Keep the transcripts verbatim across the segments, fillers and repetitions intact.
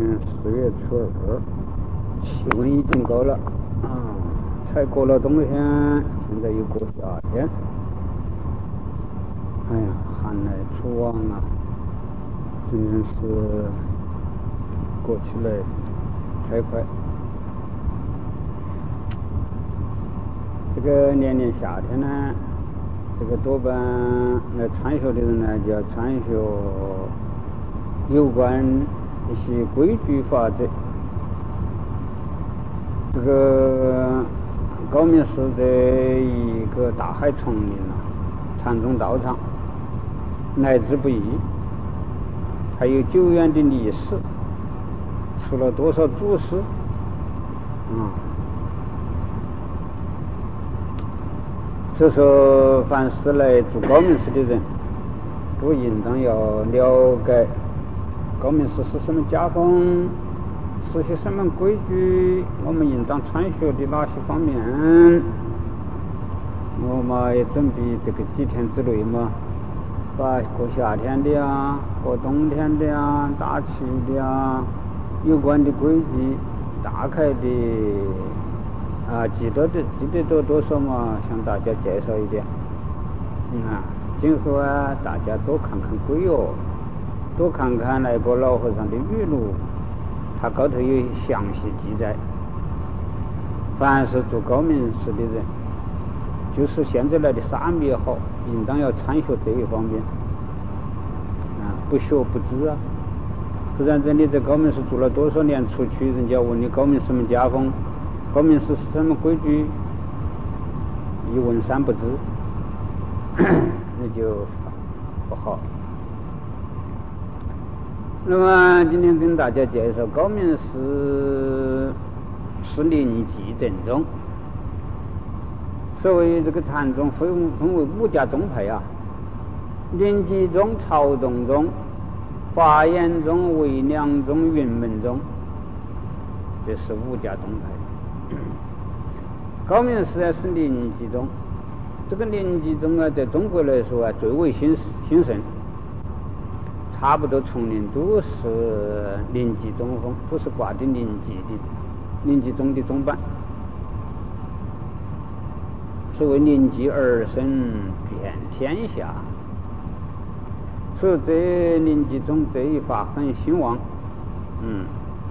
年四月初二，气温已经高了啊，才过了冬天，现在又过夏天。哎呀，寒来暑往啊，真是过起来太快。这个年年夏天呢，这个多半来参学的人呢，就要参学有关一些规矩法则。这个高明寺的一个大海丛林啊，禅宗道场来之不易，还有久远的历史，出了多少祖师啊！所以说，凡是来住高明寺的人，都应当要了解高明寺是什么家风，是些什么规矩，我们应当参学的哪些方面。我嘛也准备这个几天之内嘛，把过夏天的啊，过冬天的啊，大气的啊，有关的规矩，大概的啊，记得的记得多多少嘛，向大家介绍一点。嗯啊，今后啊，大家多看看规哦，多看看那个老和尚的语录，他高头有详细记载。凡是做高明寺的人，就是现在来的沙弥也好，应当要参学这一方面。啊，不学不知啊，不然人你在高明寺住了多少年，出去人家问你高明什么家风，高明寺是什么规矩，一问三不知，那就不好。那么今天跟大家介绍高明寺是临济正宗。所谓这个禅宗分分为五家宗派啊，临济宗、曹洞宗、华严宗、微凉宗、云门宗，这是五家宗派。高明寺是临济宗，这个临济宗啊，在中国来说啊，最为兴兴盛，差不多丛林都是临济宗风，都是挂的临济的临济宗的宗版。所谓临济而生，遍天下，所以这临济宗这一法很兴旺。嗯。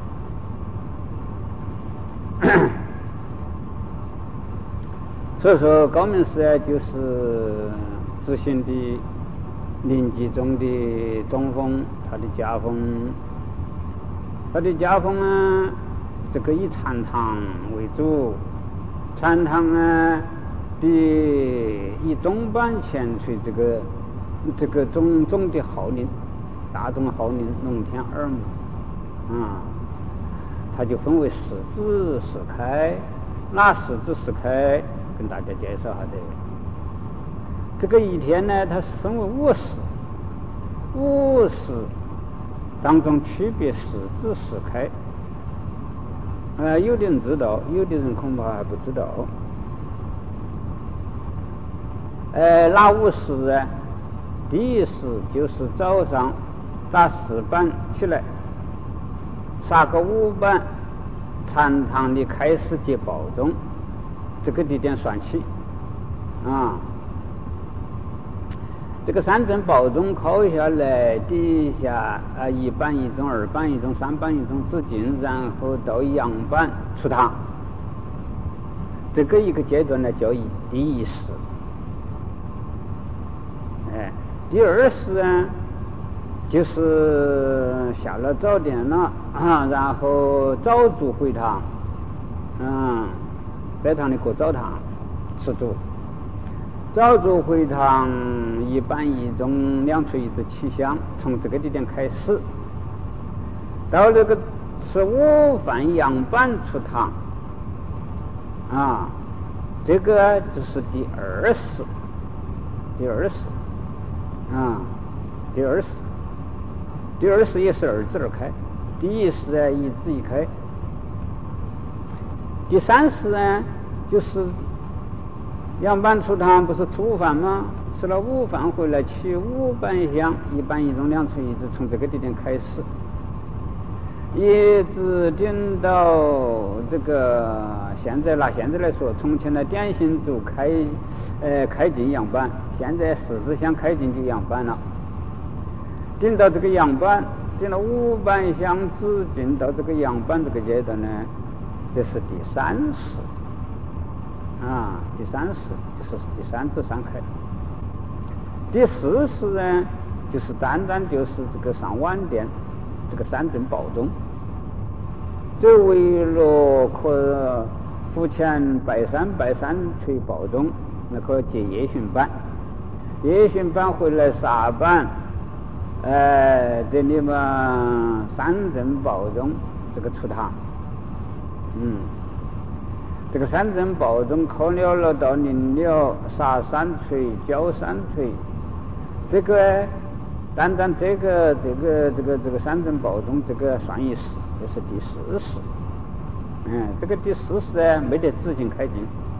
所以说高明寺啊，就是执行的临济宗的宗风，他的家风，他的家风啊，这个以禅堂为主，禅堂啊的以宗版前随这个这个种种的号令，大众号令龙天耳目啊，它就分为四支四开，哪四支四开？跟大家介绍下的。这个一天呢，它是分为五时，五时当中区别四支四开。呃，有的人知道，有的人恐怕还不知道。呃，哪五时呢？第一时就是早上打四板起来，杀个五板，禅堂的开始接报钟，这个地点算起啊。这个三阵报钟敲下来，底下啊一板一钟，二板一钟，三板一钟止境，然后到阳板出堂，这个一个阶段呢叫第一时。哎，第二时啊，就是下了早点了啊，然后早足回堂，嗯，在堂里过早堂，吃足。早足回堂，一板一钟，两锤一子起香，从这个地点开始，到这个吃午饭阳板出堂，啊，这个就是第二时，第二时。啊，第二时，第二时也是二字而开，第一时啊一字一开，第三时呢就是阳板出堂，不是吃午饭吗？吃了午饭回来起午板香，一板一钟，两锤一子，从这个地点开始， 一直顶到这个现在拿现在来说，从前的典型组开呃开进样板，现在十字箱开进去样板了，顶到这个样板，顶到五板箱子，进到这个样板这个阶段呢，这是第三式啊，第三式就是第三至三开。第四式呢，就是单单就是这个上晚点，这个三正抱钟，这为了可付钱拜山拜山吹抱钟，那可接夜巡班，夜巡班回来杀班，呃，这里嘛三正抱钟这个出堂，嗯，这个三正抱钟考了了到临了杀三锤交三锤，这个单单这个这个这个这个三正抱钟这个算一式，这是第四式。嗯，这个第四式呢没得直径开进。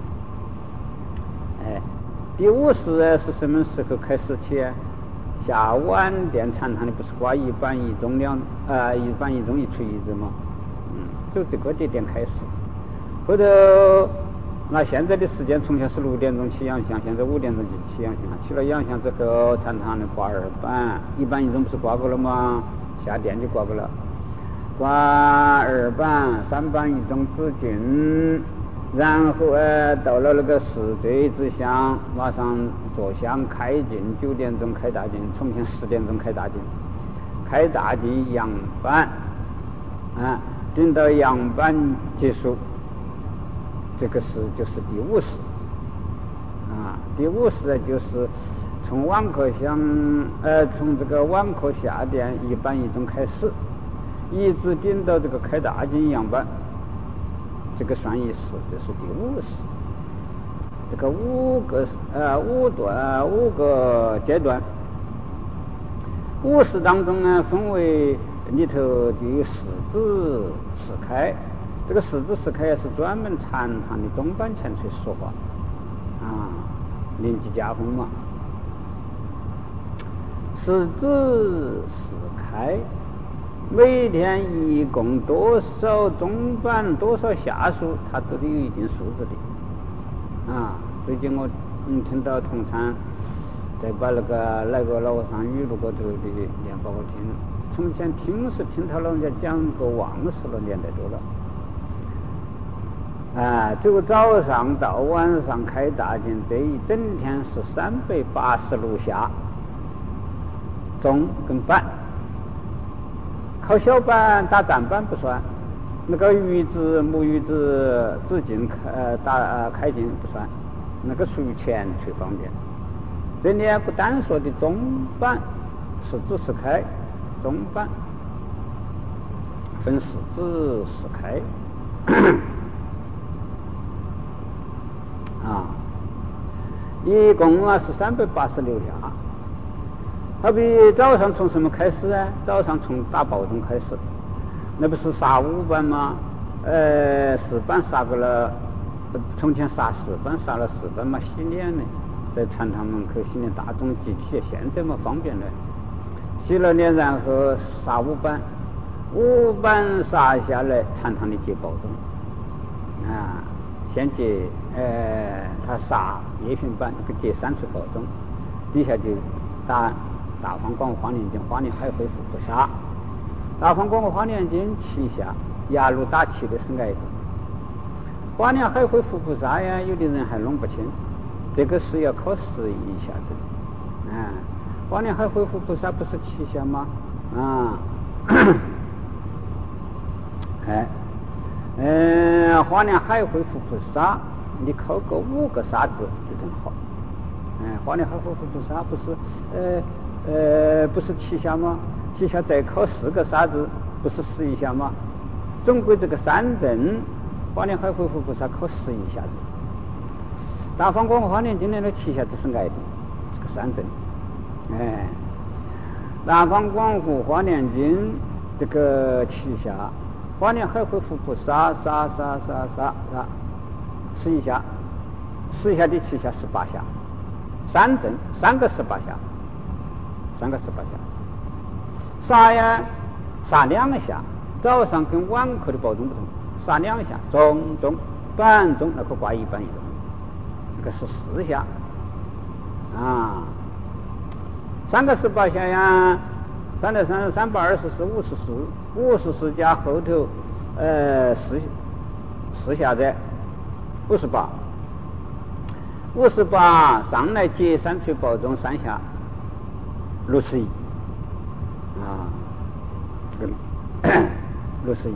哎，第五式呢是什么时候开始起？下晚殿禅堂里不是挂一板一钟两啊、呃、一板一钟一锤一子吗？嗯，就这个节点开始。后头那现在的时间，从前是六点钟起阳香，现在五点钟就起阳香。起了阳香之后，禅堂里挂二板，一板一钟不是挂过了吗？下殿就挂过了。挂二板、三板一钟止境，然后呃到了那个十罪之香，马上坐香开进，九点钟开大进，从前十点钟开大进，开大进阳板，啊，等到阳板结束。这个是就是第五式啊，第五式呢就是从晚课香呃从这个晚课下殿一板一钟开始，一直顶到这个开大进阳板，这个算一式，这是第五式。这个五个呃五段五个阶段，五式当中呢分为里头的四字四开。这个四字四开也是专门禅堂的中班前吹说话啊，临机加风嘛。四字四开，每天一共多少中班多少下数，它都得有一定数字的啊。最近我嗯听到同参在把那个那个老和尚语录过头的念报我听，从前听是听他老人家讲过忘事了，年代多了。啊，这个早上到晚上开大进，这一整天是三百八十六下，中跟板，靠小板打站板不算，那个鱼子木鱼子止境呃打呃开进不算，那个属于前吹方面。这里不单说的中板是指是开，中板分四指是开。啊，一共啊是三百八十六下。好比早上从什么开始呢？早上从打抱钟开始，那不是杀五板吗？呃，四板杀过了，从前杀四板杀了四板嘛，洗脸呢，在禅堂门口洗脸，大众集体，现在嘛方便了，洗了脸然后杀五板，五板杀下来，禅堂里接抱钟，啊。先接呃，他杀夜巡板，那个接三锤抱钟，底下就打大方广华严经、华严海会复不杀。大方广华严经七下，压路打七的是挨的。华严海会复不杀呀，有的人还弄不清，这个是要考试一下子的。啊，华严海会复不杀不是七下吗？啊，哎。嗯，华严海会复不杀，你考个五个杀字就更好。嗯，华严海会复不杀不是呃呃不是七下吗？七下再考四个杀字，不是十一下吗？总归这个三正，华严海会复不杀考十一下子。大方广华严经里的七下子是挨的，这个三正。哎，大方广和华严经这个七下。华严海会复不杀杀杀杀杀杀，十一下，十一下的七下十八下，三正三个十八下，三个十八下，杀呀杀两下， 早上跟晚课的报钟不同，杀两下，钟钟板钟那可挂一板一钟，那个是四下啊。三个十八下呀，三的三三百二十四，五十四，五十四加后头呃四四下子，五十八，五十八上来接三锤报钟三下，六十一啊，这个六十一，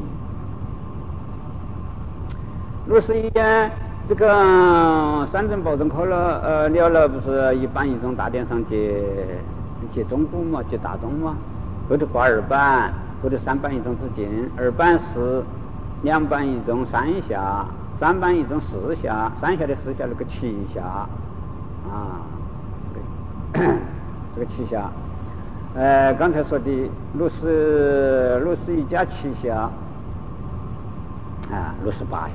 六十一呀。这个三针报钟考了，呃，了了，不是一板一钟大殿上接接钟鼓嘛，接大钟嘛，后头挂二板，后头三板一钟之间，二板是两板一钟三下，三板一钟四下，三下的四下那个七下，啊，这个七下，呃，刚才说的六十六十一加七下，啊，六十八下。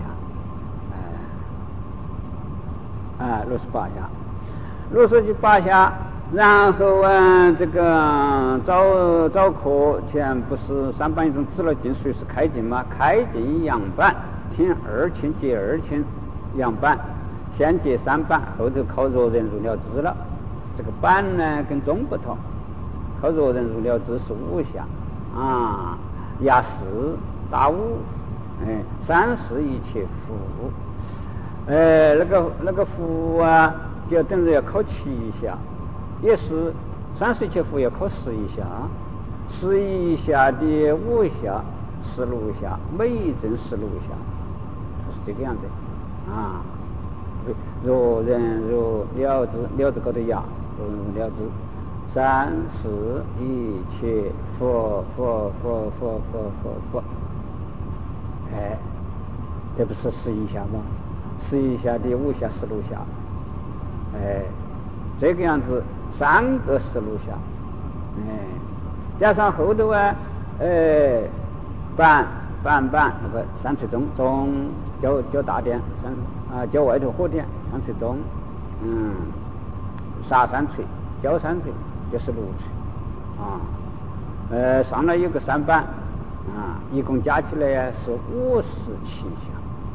啊，六十八下，六十八下，然后啊，这个早早课前不是三板一钟指了进，随时开进吗？开进扬板，听二琴接二琴，扬板，先接三板，后头靠若人入了支了。这个板呢跟钟不同，靠若人入了支是五下，啊，压四打五，哎，三四一切符。呃，那个那个符啊，就等于要考七下，也是三十切符要考十一下，十一下的五下，十六下，每一针十六下，是这个样子啊。若人若了之，了之高头压，若人了之，三四一切佛佛佛佛佛佛佛，哎，这不是十一下吗？十一下的五下十六下，哎，这个样子三个十六下，哎，加上后头啊，哎，板板板那个三锤钟钟交交大殿三啊交外头火点三锤钟，嗯，杀三锤交三锤就是六锤啊，呃，上来有个三板啊，一共加起来是五十七下。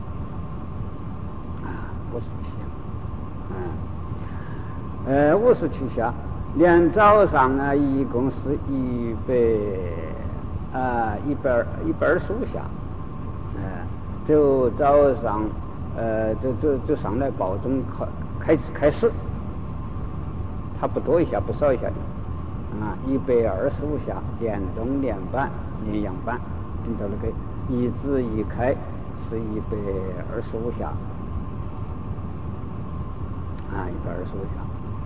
五十七下，嗯，呃，五十七下，连早上啊，一共是一百啊，一百一百二十五下，呃，就早上，呃，就就就上来报钟开开开始，它不多一下，不少一下的，啊，一百二十五下，连钟连板连扬板，顶到那个一字一开是一百二十五下。啊，一百二十五下，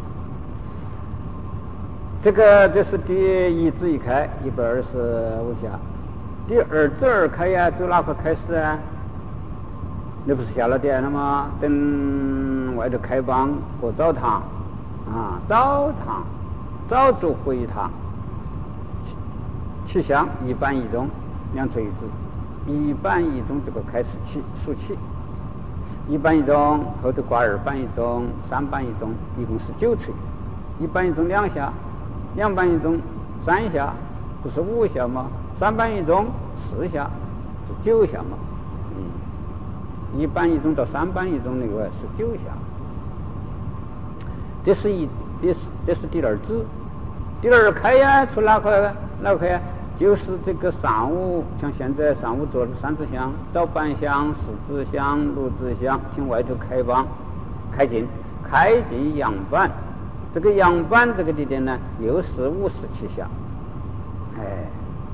这个这是第一字一开，一百二十五下。第二字二开呀，走哪个开始啊？那不是下了点了吗？等外头开帮过澡堂啊，澡堂早足会堂，起香一板一钟，两锤子，一板一钟这个开始起数起。一板一钟，后头挂二板一钟，三板一钟，一共是九锤。一板一钟两下，两板一钟三下，不是五下吗？三板一钟四下，是九下嘛？嗯，一板一钟到三板一钟那个是九下。这是一，这是这是第二支，第二开呀，出哪个哪个开呀？就是这个上午，像现在上午做的三支香、早板香、四支香、六支香，请外头开帮开进，开进扬板。这个扬板这个地点呢，又是五十七下。哎，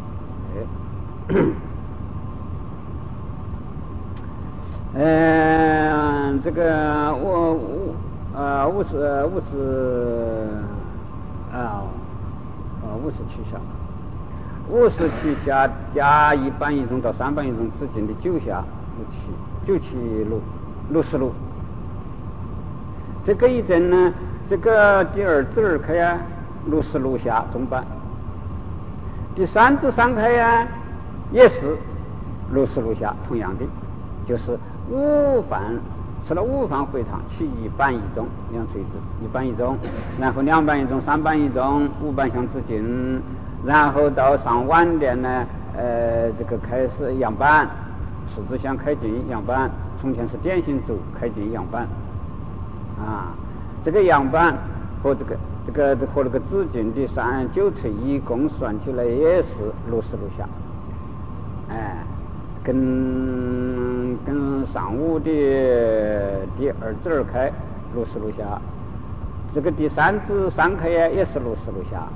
哎，嗯，这个我五呃五十五十啊啊五十七下。五十七下加一板一钟到三板一钟之间的九下，六七九七六六十六。这个一针呢，这个第二支二开呀，六十六下中板；第三支三开呀，也是六十六下，同样的，就是午饭吃了午饭回堂，起一板一钟，两锤子，一板一钟，然后两板一钟、三板一钟、五板香之进。然后到上晚点呢， 呃，这个开始样板，十字相开进样板，从前是点心组开进样板，啊，这个样板和这个这个和那个直径的三九乘一共算起来也是六十六下，哎，跟跟上午的第二指二开六十六下，这个第三指三开呀也是六十六下。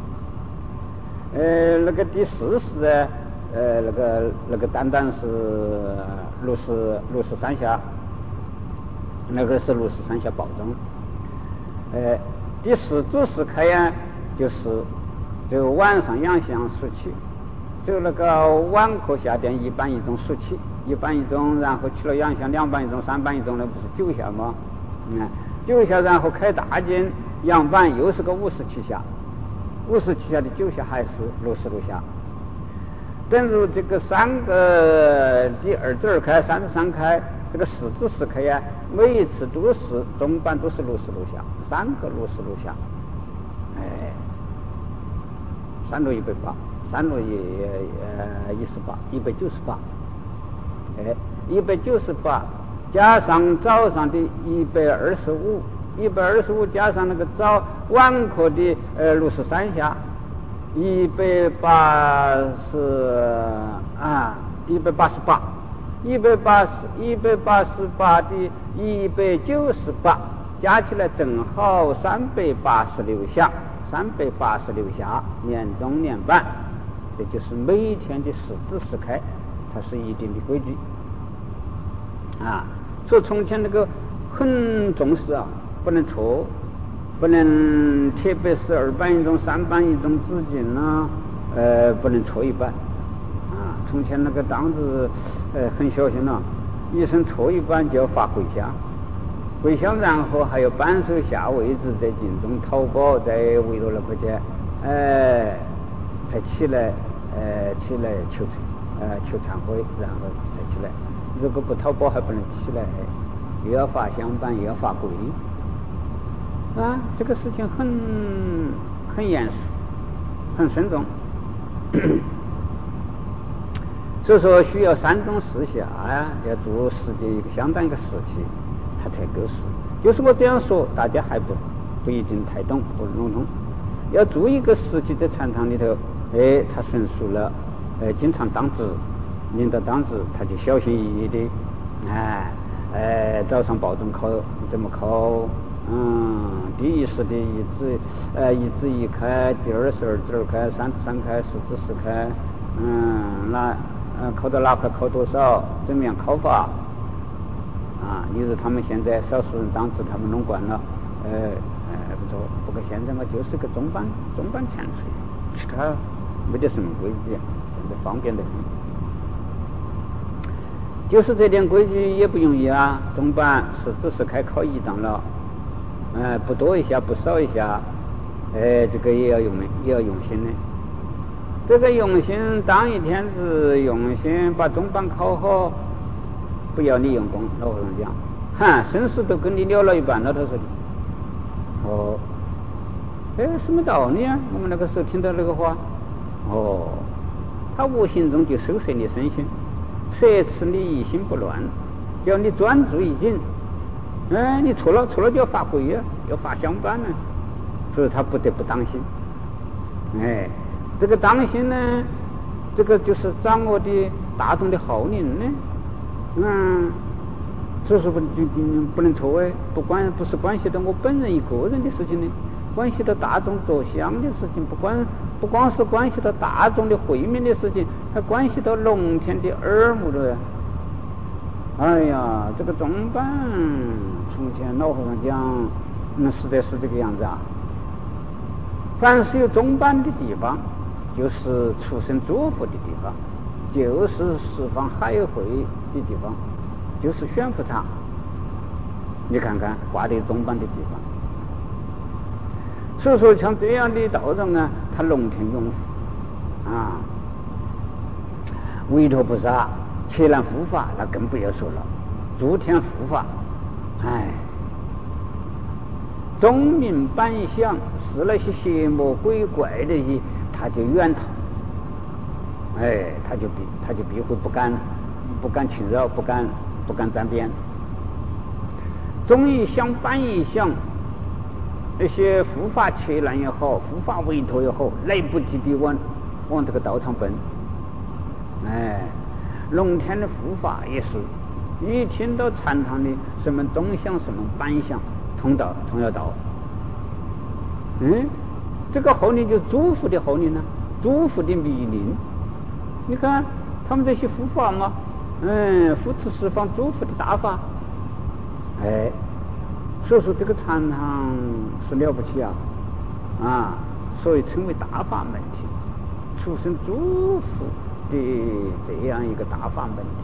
呃，那个第四式呢，呃，那个那个单单是六十六十三下，那个是六十三下保证。呃，第四指式开呀，就是就晚上阳相数起，就那个晚课下电一班一中数起，一班一中，然后去了阳相两班一中三班一中，那不是九下吗？嗯，九下然后开大进阳板又是个五十七下。五十七下的九下还是六十六下，等于这个三个第二指二开、三十三开，这个四指四开呀，每一次都是中板都是六十六下，三个六十六下，哎，三六一百八，三六一呃一十八，一百九十八，哎，一百九十八加上早上的一百二十五。一百二十五加上那个早晚课的呃六十三下，一百八十啊，一百八十八，一百八十一百八十八的一百九十八加起来正好三百八十六下，三百八十六下年中年半，这就是每天的十指十开，它是一定的规矩啊。所以从前那个很重视啊。不能错，不能特别是二班一中、三班一中之间呢，呃，不能错一班啊。从前那个当时呃很小心了，一生错一班就要罚跪下，跪下然后还有扳手下位置在进中讨保，再围了那块钱，哎，才起来，呃，起来求忏，呃，求忏悔，然后才起来。如果不讨保还不能起来，又要罚香板，又要罚跪。啊，这个事情很很严肃，很慎重，所以说需要山东四下呀，要做时间一个相当一个时期，它才够数。就是我这样说，大家还不不一定太懂，不笼统。要做一个时期在禅堂里头，哎，他纯熟了，哎，经常当值，领导当值，他就小心翼翼的，哎，哎，早上保证考怎么考。嗯，第一式的一指呃一指一开，第二式二指二开，三指三开，四指四开，嗯，那呃考到哪块考多少，怎么样考法啊？例如他们现在少数人当值他们弄惯了，呃呃不错，不过现在嘛就是个中班中班前锤，其他没得什么规矩，现在方便的很。就是这点规矩也不容易啊，中班是只是开考一档了。呃，不多一下，不少一下，呃，这个也要用，也要用心的。这个用心，当一天子用心把中班考好，不要你用功。老和尚讲，哈，生死都跟你了了一半了。他说的，哦，哎，什么道理啊？我们那个时候听到那个话，哦，他无形中就收摄你身心，摄持你一心不乱，叫你专注一紧。哎，你错了，错了就要罚跪呀，要罚香板呢，所以他不得不当心。哎，这个当心呢，这个就是掌握的大众的号令呢，嗯，所以说不就不能错哎，不关不是关系到我本人一个人的事情呢，关系到大众着想的事情，不关不光是关系到大众的慧命的事情，还关系到龙天的耳目的。哎呀，这个中班，从前老和尚讲，嗯，实在是这个样子啊。凡是有中班的地方，就是出生祝福的地方，就是十方海会的地方，就是悬浮场。你看看挂的中班的地方，所以说像这样的道场呢，他龙天拥护啊，弥陀菩萨。切然护法那更不要说了，诸天护法，哎，宗明板相是那些邪魔鬼怪的些，他就远逃。 哎，他就避他就避讳，不敢不敢侵扰，不敢不敢沾边。中医相反一想，那些护法切难也好，护法委托也好，来不及地往往这个道场奔。哎，龙天的护法也是，一听到禅堂的什么中香什么板香，通道通要到。嗯，这个号令就祝福的号令呢，祝福的密令。你看他们这些护法嘛，嗯，扶持十方祝福的大法。哎，所以说这个禅堂是了不起啊，啊，所以称为大法门体，出生祝福的这样一个大法门体。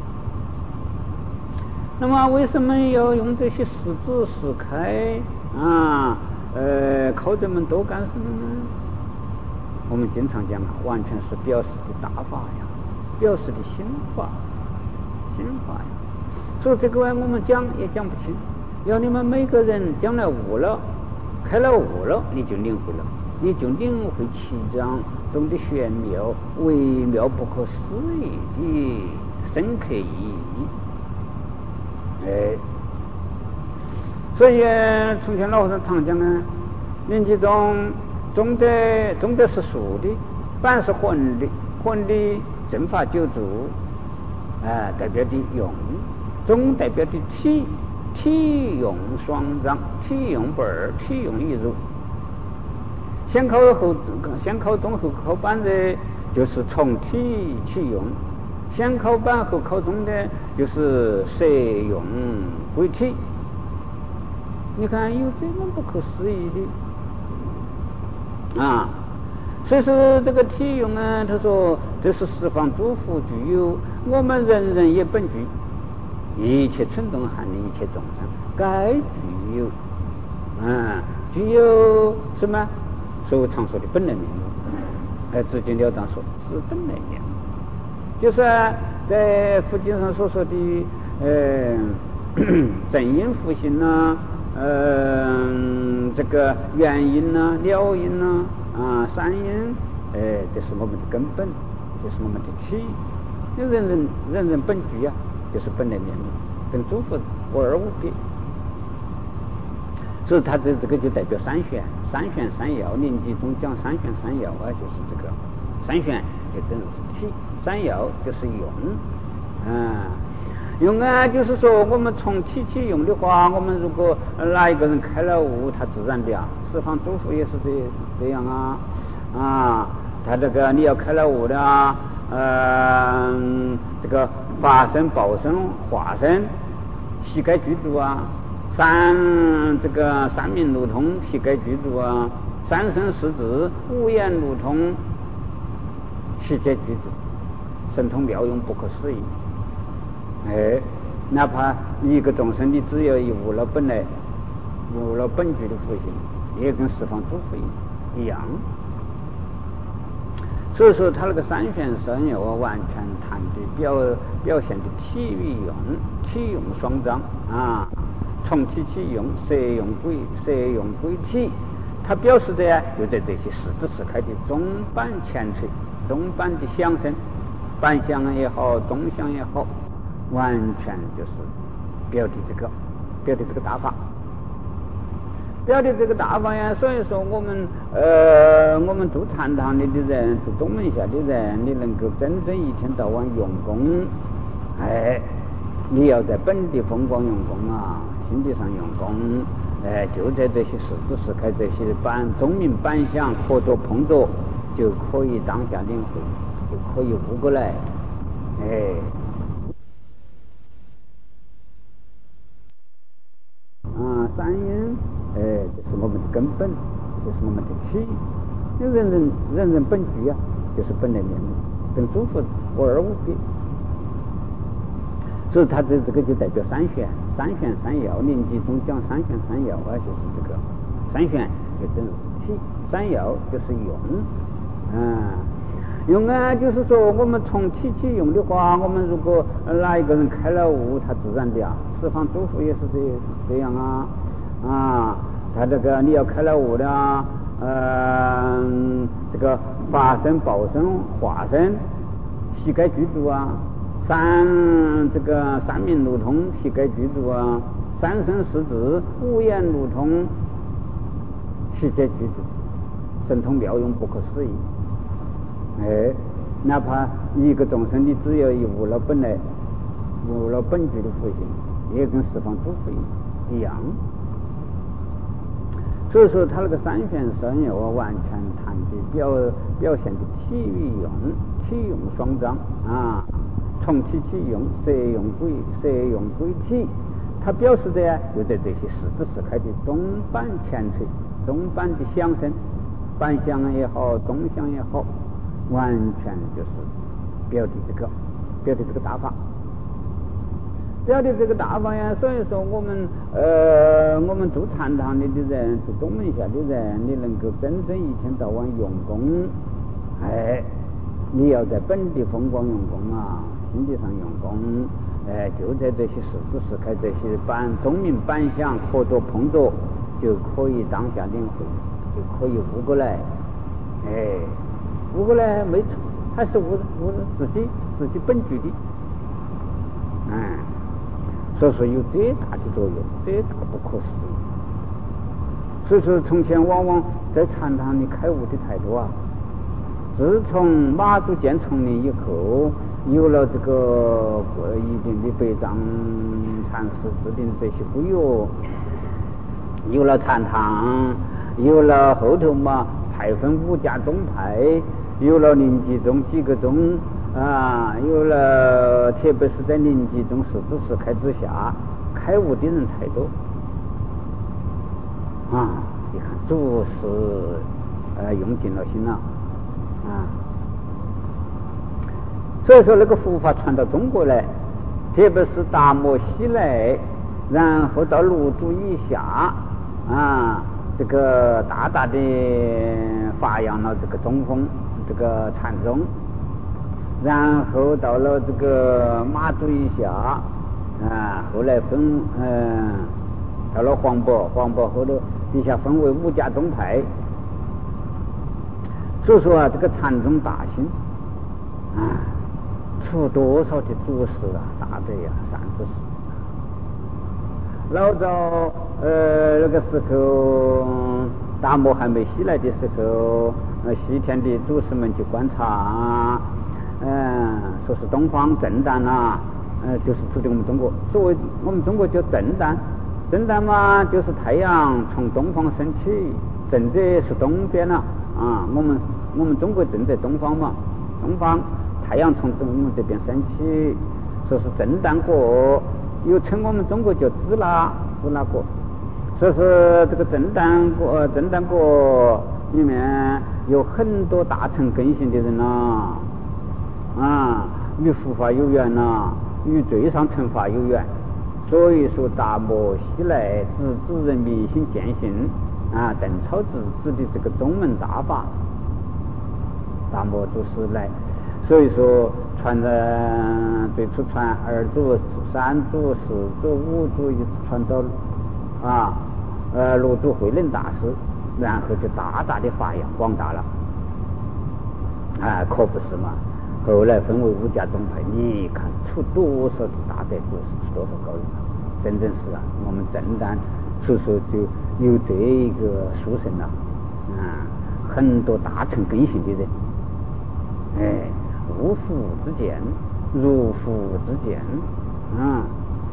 那么为什么要用这些十字十开啊？呃，靠这么多干什么呢？我们经常讲啊，完全是表示的大法呀，表示的心法，心法呀。所以这个我们讲也讲不清，要你们每个人将来悟了，开了悟了，你就领会了，你就领会其中中的玄妙、微妙不可思议的深刻意义。哎，所以从前老和尚常讲呢，临济宗宗德宗德是素的，凡是混的，混的正法九足，啊、呃，代表的用。中代表的体，体用双张，体用本儿，体用一如。先考后先考中后考班的，就是从体起用；先考班后考中的，就是摄用归体。你看有这么不可思议的啊！所以说这个体用呢，他说这是十方诸佛具有，我们人人也本具。一切存动含的一切众生，该具有，啊，具有什么？所谓常说的本来面目，哎，直截了当说是本来面目，就是在佛经上所说的，呃，正因佛性呐，呃，这个原因呐、了因呐，啊，善因，哎，这是我们的根本，这是我们的体，人人人人本具呀。就是本来面目，跟诸佛无二无别，所以他这这个就代表三玄，三玄三要，临济宗讲三玄三要啊，就是这个三玄就等于是体，三要就是用，啊，用啊，就是说我们从体起用的话，我们如果哪一个人开了悟，他自然的啊，十方诸佛也是这这样啊，啊，他这个你要开了悟的啊。呃，这个法身、报身、化身，膝盖具足啊；三这个三明路通，膝盖具足啊；三身四智，五眼路通，膝盖具足，神通妙用不可思议。哎，哪怕一个众生，你只有一悟了本来悟了本具的佛性，也跟十方诸佛一样。所以说他那个三玄三要啊，完全谈的表表现的体与用，体用双张啊，从体起用，摄用归摄用归体，它表示的呀，就在这些十字十开的中板前锤，中板的响声，板响也好，中响也好，完全就是表的这个表的这个大法。表的这个大法呀，所以说我们呃，我们住禅堂里的人，住宗门下的人，你能够真正一天到晚用功，哎，你要在本地风光用功啊，心地上用功，哎，就在这些十字十开这些板宗明板响合作碰着，就可以当下领会，就可以悟过来，哎。啊，三因。哎，这是我们的根本，这是我们的体。人人人人本具啊，就是本来面目，跟诸佛无二无别。所以他这这个就代表三玄，三玄三要。临济宗讲三玄三要啊，就是这个三玄就等于是体，三要就是用，啊，用啊，就是说我们从体起用的话，我们如果哪一个人开了悟，他自然的啊，十方诸佛也是这这样啊。啊，他这个你要开了悟的啊，呃， 这个法身、报身、化身，悉该具足啊；三这个三明路通，悉该具足啊；三身四智，五眼路通，悉皆具足，神通妙用，不可思议。哎，哪怕一个众生，你只有一悟了本来悟了本具的佛性，也跟十方诸佛一样。所以说他那个三玄三有啊，完全谈的表表现的体与用，体用双彰啊，从体起用，色用归色用归体。它表示的就在这些时至时开的东板前垂，东板的响声，板响也好，东响也好，完全就是表的这个表的这个大法。表的这个大法呀，所以说我们呃，我们做禅堂里的人，做宗门下的人，你能够真正一天到晚用功，哎，你要在本地风光用功啊，心地上用功，哎，就在这些时至时开这些板钟鸣板响合作碰着，就可以当下领会，就可以悟过来，哎，悟过来没错，还是悟悟自己自己本具的，嗯。所以说有这大的作用，这大不可思议。所以说从前往往在禅堂里开悟的太多啊。自从马祖建丛林以后，有了这个一定的北藏禅师制定这些规约，有了禅堂，有了后头嘛派分五家宗派，有了临济宗几个宗。啊，有了，特别是在临济宗时至时开之下，开悟的人太多啊！你看，着实呃用尽了心了啊。所以说，那个佛法传到中国来，特别是达摩西来，然后到六祖以下啊，这个大大的发扬了这个中风，这个禅宗。然后到了这个马祖以下，啊，后来分，嗯，到了黄渤，黄渤后头底下分为五家宗派。所以说啊，这个禅宗大兴，啊，出多少的祖师啊，大德呀，善知识。老早呃那个时候，达摩还没西来的时候，呃，西天的祖师们去观察。嗯，说是东方正旦呐，呃，就是指的我们中国。所谓我们中国叫正旦，正旦嘛，就是太阳从东方升起，正的是东边了啊。我们我们中国正在东方嘛，东方太阳从我们这边升起，说是正旦国，又称我们中国叫支那支那国。所以说这个正旦国，正旦国里面有很多大乘根性的人呐。啊，与佛法有缘呐、啊，与最上乘法有缘，所以说达摩西来直指人民心见性啊，邓超之指的这个宗门大法，达摩祖师来，所以说传的最初传二祖、三祖、四祖、五祖，一直传到啊呃六祖慧能大师，然后就大大的发扬光大了，啊，可不是嘛。后来分为五家宗派，你看出多少的大德祖师，出多少高人啊！真正是啊，我们正旦，所以说就有这一个殊胜了啊，很多大乘根性的人，哎，无福之见，如福之见啊。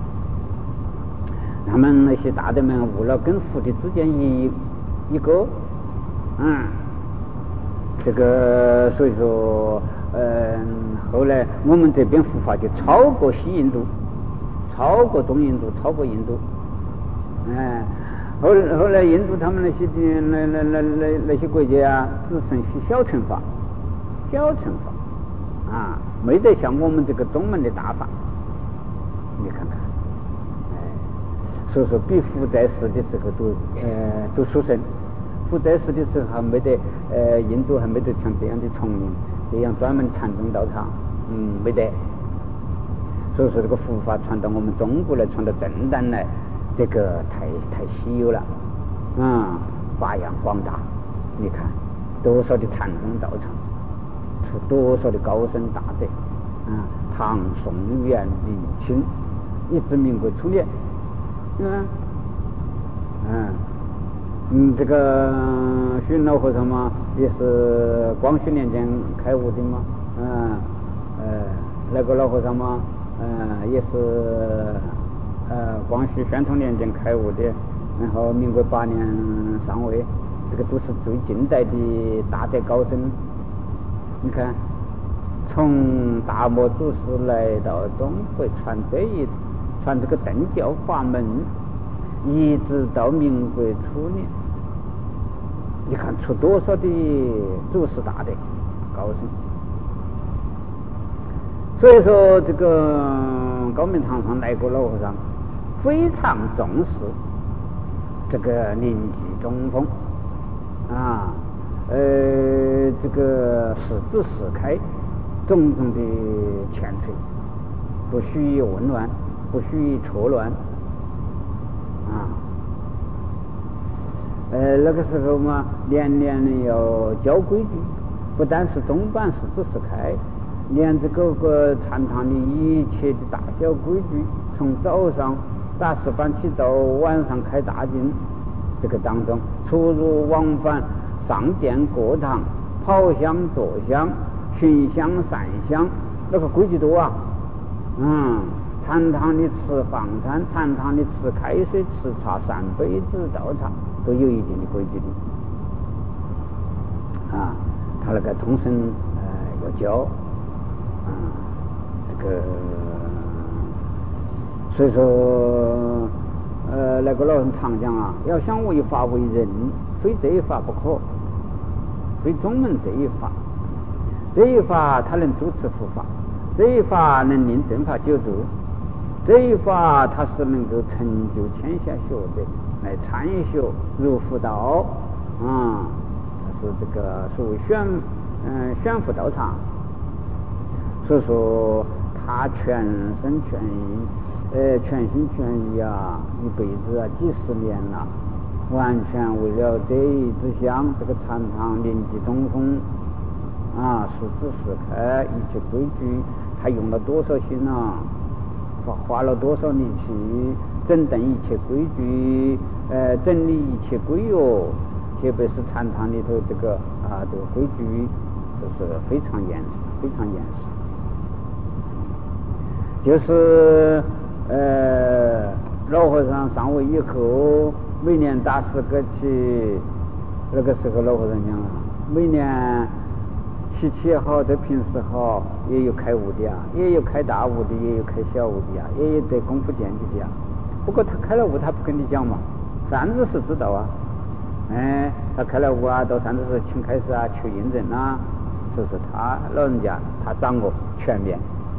他们那些大德们悟了跟福的之间一一个，嗯，这个所以说。嗯，后来我们这边佛法就超过西印度，超过中印度，超过印度。哎，后后来印度他们那些的那那那那那些国家啊，只剩些小乘法，小乘法啊，没得像我们这个宗门的大法。你看看，哎，所以说比佛在世的时候都呃都殊胜。佛在世的时候还没得呃印度还没得像这样的丛林。这样专门禅宗道场，嗯，没得。所以说这个佛法传到我们中国来，传到正旦来，这个太太稀有了，嗯，发扬光大。你看， 多少的禅宗道场，出多少的高僧大德啊！唐宋元明清，一直民国初年，嗯嗯嗯，这个寻老和尚嘛，也是光绪年间开悟的嘛，嗯呃，那个老和尚嘛，嗯也是呃光绪宣统年间开悟的，然后民国八年上位，这个都是最近代的大德高僧。你看，从大漠祖师来到中国传这一传这个正教法门，一直到民国初年，你看出多少的祖师大德高僧。所以说这个高明堂上来过老和尚非常重视这个临济中风啊，呃，这个使之使开种种的前推，不许紊乱，不许错乱啊。呃，那个时候嘛，年年要教规矩，不单是中办使之使开，连这个个禅堂的一切的大小规矩，从早上打十班起到晚上开大经，这个当中出入往返、上殿过堂、跑香坐香、巡香散香，那个规矩多啊！嗯，禅堂里吃饭餐，禅堂里吃开水、吃茶、三杯子倒茶，都有一定的规矩的啊。他那个通身呃要教啊，这个所以说呃那个老人常讲啊，要想为法为人，非这一法不可，非宗门这一法。这一法它能主持佛法，这一法能令正法久住，这一法它是能够成就天下学者来参学入佛道啊，它是这个所谓选嗯选佛道场。所以说他全身全意呃全心全意啊，一辈子啊几十年了，完全为了这一支香，这个禅堂临济中风啊，使之使开一切规矩，他用了多少心啊，花花了多少力气整顿一切规矩，呃整理一切规约，特别是禅堂里头这个啊这个规矩都是非常严实，非常严实。就是呃老和尚上位以后，每年大师搁起，那个时候老和尚讲啊，每年七七也好，在平时好，也有开悟的啊，也有开大悟的，也有开小悟的啊，也有得功夫见地的啊。不过他开了悟，他不跟你讲嘛，三子是知道啊，哎，他开了悟啊，到三子是请开始啊，求印证啊，就是他老人家他掌握全面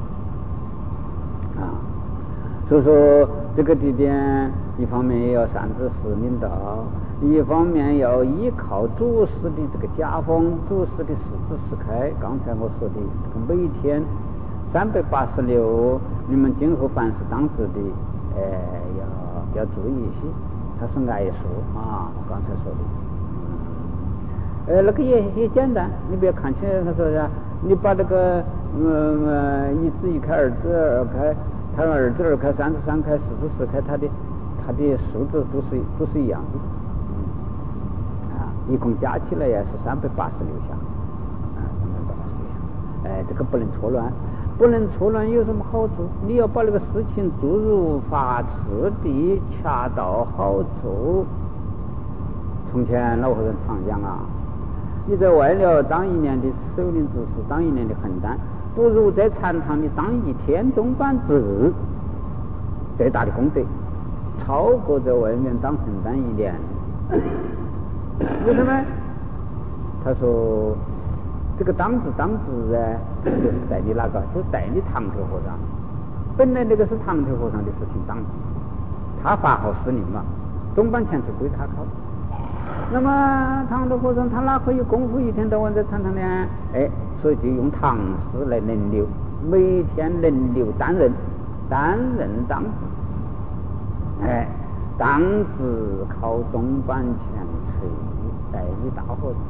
啊。所以说这个地点，一方面也要善知识领导，一方面要依靠祖师的这个家风，祖师的使之使开。刚才我说的这个每天三百八十六，你们今后凡是当值的，呃，要要注意一些，它是挨说啊，我刚才说的。呃，那个也也简单，你不要看起来他说是，你把这个嗯呃一字一开，二字二开，他二字二开，三字三开，四字四开，他的他的数字都是都是一样的，嗯啊，一共加起来也是三百八十六下，啊，三百八十六下，哎，这个不能错乱，不能错乱有什么好处？你要把那个事情注入法次第，恰到好处。从前老和尚常讲啊，你在外了当一年的首领之士，当一年的横担，不如在禅堂里当一天中班之日，最大的功德超过在外面当横担一年。为什么？他说这个当值当值啊，就是代理哪个？就是代理堂头和尚。本来那个是堂头和尚的事情，当值他发号施令嘛，中班前途归他考。那么堂头和尚他哪可以功夫一天到晚在禅堂呢？哎，所以就用堂师来轮流，每天轮流担任，担任当值。哎，当值考中班前途，代理大和尚，代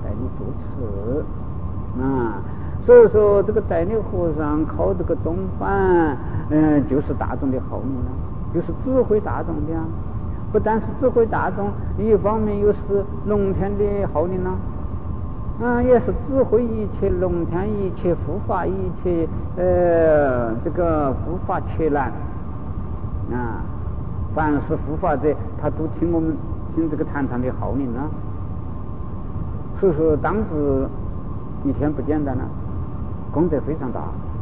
代理主持啊。所以说这个代理和尚靠这个中饭，嗯、呃，就是大众的号令了，就是指挥大众的啊。不但是指挥大众，一方面又是龙天的号令了，啊，也是指挥一切龙天一切护法一切呃这个护法切难啊，凡是护法者，他都听我们听这个坛坛的号令啊。所以说当时一天不简单了，功德非常大。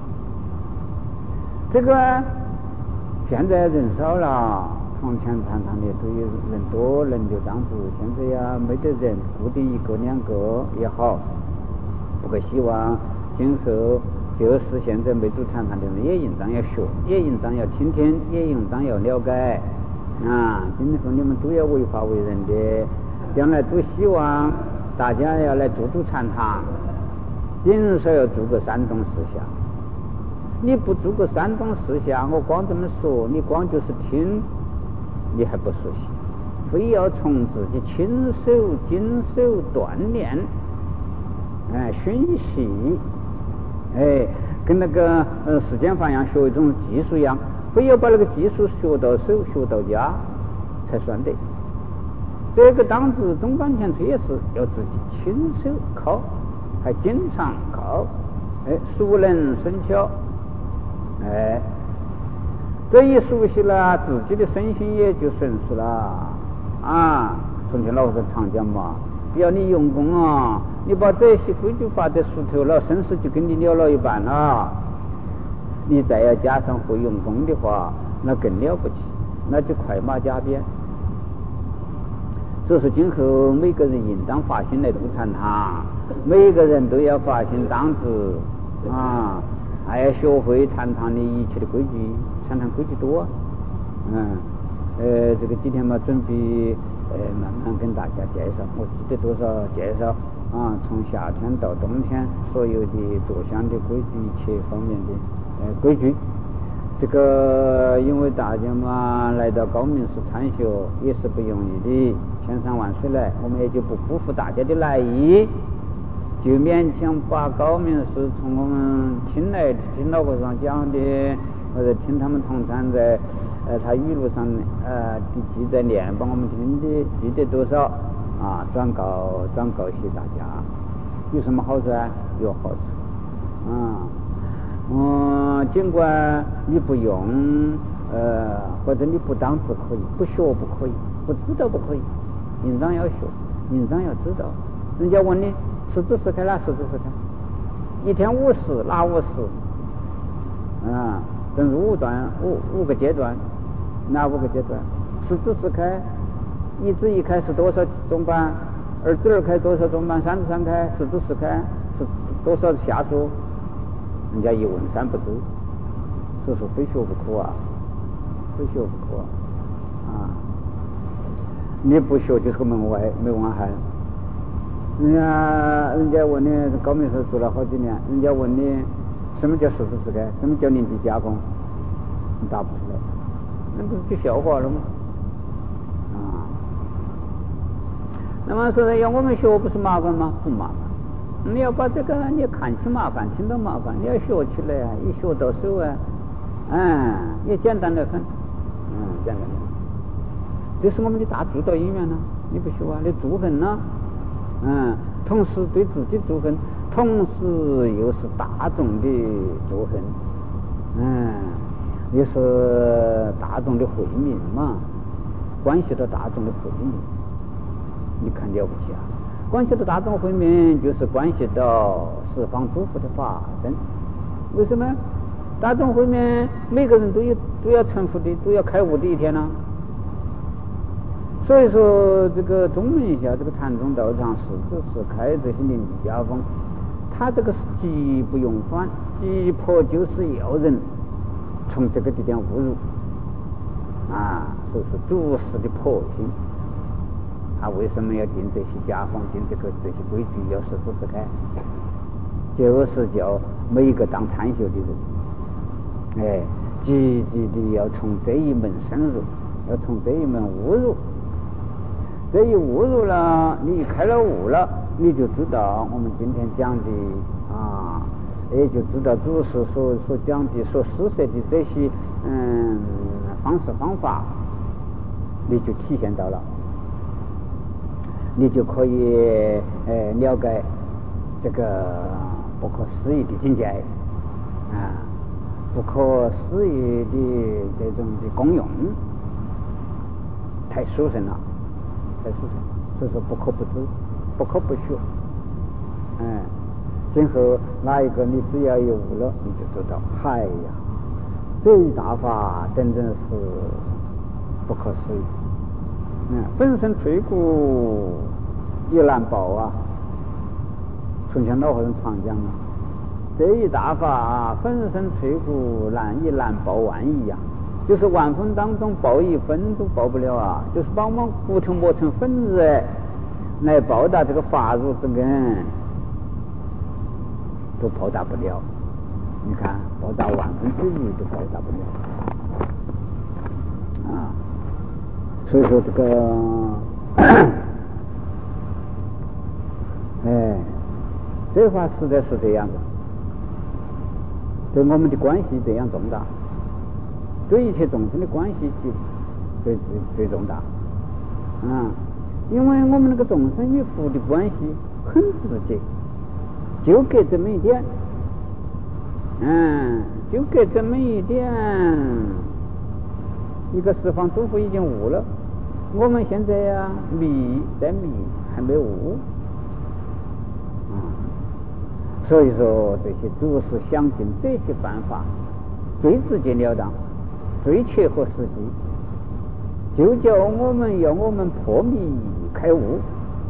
这个现在人少了，从前坛坛的都有人多，人就当时现在呀没得人，固定一个两个也好。不过希望今后就是现在没做坛坛的人也应当要学，也应当要听听，也应当要了解啊！今后你们都要为法为人的，将来都希望大家要来做做禅堂，至少要做个山东思想。你不做个山东思想，我光这么说，你光就是听，你还不熟悉，非要从自己亲手经手锻炼，哎，熏习，哎，跟那个呃时间法一样，学一种技术一样，非要把那个技术学到手学到家才算得。这个当时中观前推也是要自己亲手考，还经常考，哎，熟能生巧，哎，这一熟悉了，自己的身心也就顺势了啊。从前老师常讲嘛，只要你用功啊，你把这些规矩法则熟透了，生死就跟你了了一半了。你再要加上会用功的话，那更了不起，那就快马加鞭。所以说今后每个人应当发心来做禅堂，每个人都要发心当知啊，还要学会禅堂的一切的规矩，禅堂规矩多啊。嗯，呃，这个几天嘛，准备呃慢慢跟大家介绍，我记得多少介绍啊，从夏天到冬天所有的坐香的规矩，一切方面的呃规矩。这个因为大家嘛来到高明寺参学也是不容易的，千山万水来，我们也就不辜负大家的来意，就勉强把高明寺从我们听来听老和尚讲的，或者听他们同参在呃他语录上呃的记载念，帮我们听的记得多少啊，转告转告给大家，有什么好处啊？有好处啊。嗯，尽管你不用，呃，或者你不当知可以，不学不可以，不知道不可以，应当要学，应当要知道。人家问你十字是开哪十字是开？一天五十哪五十？啊，正是五段五五个阶段，哪五个阶段？十字是开，一字一开是多少中班？二字二开多少中班？三字三开，十字是开是多少下数？人家一问三不知，所以说非学不可啊，非学不可啊！啊，你不学就是个门外门外汉。人家人家问你高明寺做了好几年，人家问你什么叫十字是开，什么叫临机加工，你答不出来，那不是就笑话了吗？啊，那么说要我们学不是麻烦吗？不麻烦。你要把这个你看起麻烦，听到麻烦，你要学起来啊，一学到手啊，嗯，也简单得很，嗯，简单的。这是我们的大助导因缘呢，你不学啊，你助恨呢，嗯，同时对自己助恨，同时又是大众的助恨，嗯，也是大众的惠民嘛，关系到大众的惠民，你看了不起啊！关系到大众惠民，就是关系到十方诸佛的法身。为什么？大众惠民，每个人都有都要成佛的，都要开悟的一天呢、啊。所以说，这个中门下这个禅宗道场是只是开这些临机加工，他这个是急不用缓，急迫就是要人从这个地方误入啊，所以说诸事的迫性。他为什么要定这些家风，定这个这些规矩，要实施实开？就是叫每一个当参学的人，哎，积极的要从这一门深入，要从这一门悟入。这一悟入了，你开了悟了， 你就知道我们今天讲的啊，也就知道祖师所所讲的、所施设的这些嗯方式方法，你就体现到了，你就可以呃了解这个不可思议的境界啊，不可思议的这种的功用，太殊胜了，太殊胜，所以说不可不知，不可不学。嗯，今后哪一个你只要有悟了，你就知道，嗨呀，这一大法真正是不可思议。嗯，粉身碎骨一难报啊！从前老和尚常讲啊，这一大法粉身碎骨难一难报万一呀、啊，就是万分当中报一分都报不了啊！就是把我们骨头磨成粉子来报答这个法入之恩，都报答不了。你看，报答万分之一都报答不了啊！所以说这个，哎，这话实在是这样的，对我们的关系这样重大，对一切众生的关系最最最重大啊！因为我们那个众生与佛的关系很直接，就隔这么一点，嗯，就隔这么一点。一个十方诸佛已经悟了，我们现在呀、啊、迷在迷还没悟啊，所以说这些祖师想尽这些办法，最直截了当，最切合实际，就叫我们要我们破迷开悟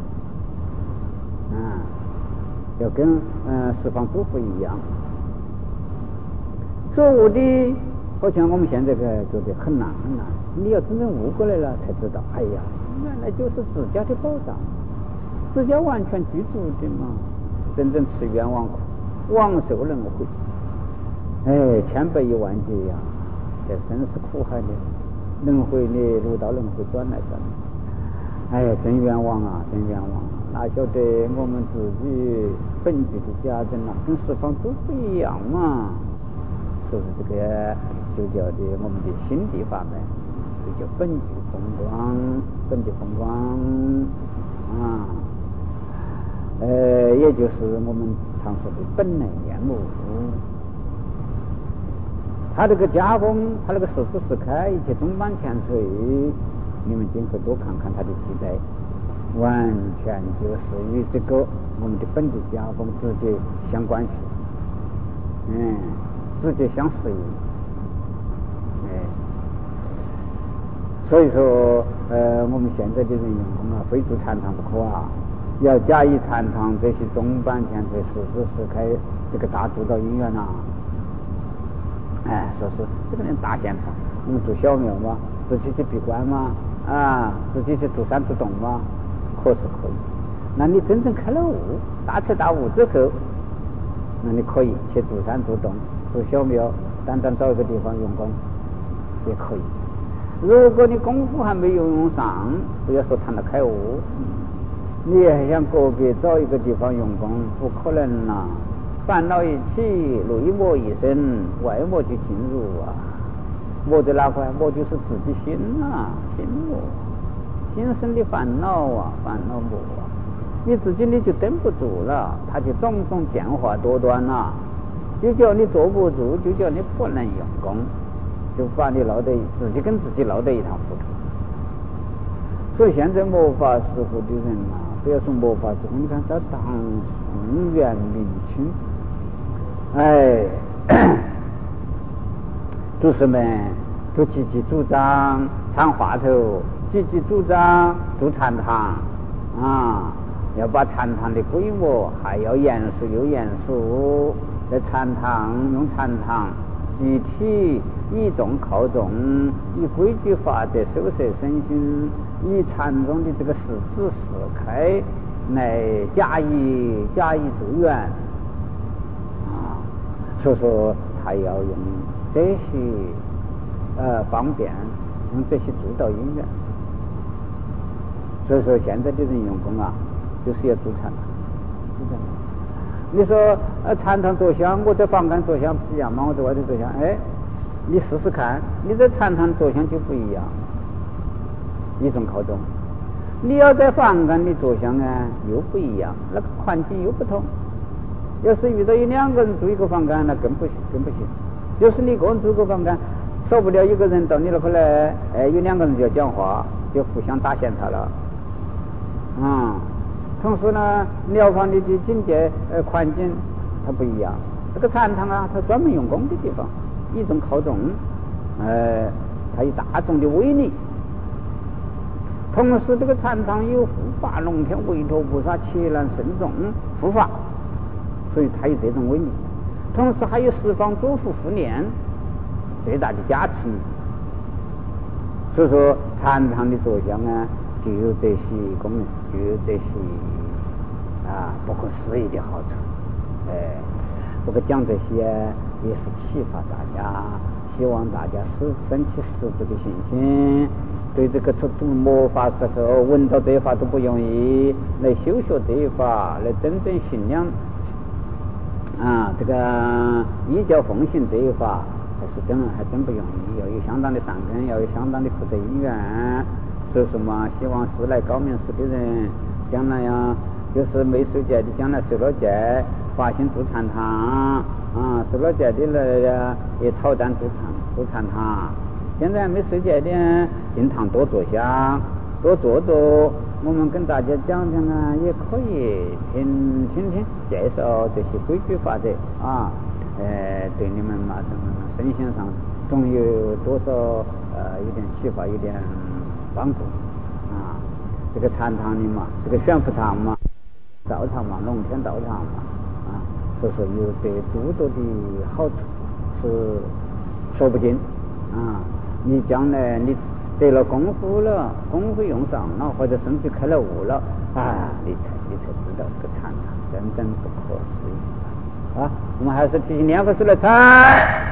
啊，要跟嗯、呃、十方诸佛一样，所悟的。好像我们现在个觉得很难很难，你要真正悟过来了才知道，哎呀，原来就是自家的宝藏，自家完全居住的嘛，真正吃冤枉苦，枉受轮回，哎，千百亿万劫呀，这生死苦海的轮回的六道轮回转来转来，哎，真冤枉啊，真冤枉啊！哪晓得我们自己本具的家珍啊，跟十方诸佛一样嘛。就是这个就叫的我们的心地法门，就叫本具风光，本具风光啊，呃，也就是我们常说的本来面目。他这个家风，他那个十字十开，一切中般前垂，你们今后多看看他的记载，完全就是与这个我们的本地家风直接相关系，嗯。直接相适应，哎，所以说，呃，我们现在的人用功啊，非住禅堂不可啊，要加以禅堂这些中般前垂、十字十开这个大主导因缘呐，哎，说是这个人大现场，我们住小庙嘛，自己去闭关嘛，啊，自己去住山住洞嘛，可是可以。那你真正开了悟，大彻大悟之后，那你可以去住山住洞。住小庙，单单找一个地方用功也可以。如果你功夫还没有用上，不要说谈到开悟，你还想个别找一个地方用功，不可能呐、啊！烦恼一起，内魔一生，外魔就进入啊！魔在哪块？魔就是自己心啊，心魔，心生的烦恼啊，烦恼魔啊！你自己你就登不住了，它就种种变化多端了、啊。就叫你坐不住，就叫你不能用功，就把你闹得自己跟自己闹得一塌糊涂。所以现在末法时候的人啊，不要说末法时候，你看他当宋元明清，哎，祖师们都积极主张参话头，积极主张住禅堂啊，要把禅堂的规模还要严肃又严肃。在禅堂用禅堂集体以众靠众，以规矩法则收摄身心，以禅宗的这个十字十开来加以加以助缘啊，所以说还要用这些呃方便，用这些主导因缘。所以说现在的人用功啊，就是要住禅堂。 你说呃禅堂坐香，我在房间坐香不一样吗？我在外头坐香，哎，你试试看，你在禅堂坐香就不一样，一种考中。你要在房间里坐香啊，又不一样，那个环境又不同。要是遇到一两个人住一个房间，那更不行，更不行。就是你一个人住一个房间，少不了一个人到你那块来，哎，有两个人就要讲话，就互相打闲他了。啊、嗯，同时呢，疗房里的境界、呃环境它不一样。这个禅堂啊，它专门用功的地方，一种靠众，呃，它有大众的威力。同时，这个禅堂有护法龙天、韦陀菩萨、伽蓝圣众护法，所以它有这种威力。同时还有十方诸佛护念，最大的加持。所以说，禅堂的坐香啊，就有这些功能，就有这些啊不可思议的好处。哎，这个讲这些也是启发大家，希望大家是升起十足的信心。对这个出读末法时候闻到这一法都不容易，来修学这一法，来真正信仰啊这个依教奉行这一法，还是真还真不容易，要有相当的善根，要有相当的福德因缘。所以说嘛，希望是来高明寺的人，将来呀，就是没受戒的，将来受了戒，发心住禅堂啊，受了戒的了也操蛋住禅住禅堂。现在没受戒的，经常多坐香，多坐坐。我们跟大家讲讲啊，也可以听听听，介绍这些规矩法则啊，呃，对你们嘛，身心上总有多少呃有点启发，有点帮助啊。这个禅堂里嘛，这个玄福堂嘛，道场嘛，龙天道场嘛，啊，所以说有这诸多的好处是说不尽啊。你将来你得了功夫了，功夫用上了，或者甚至开了悟了啊，你才你才知道这个禅堂真正不可思议啊！我们还是提醒念佛师来参。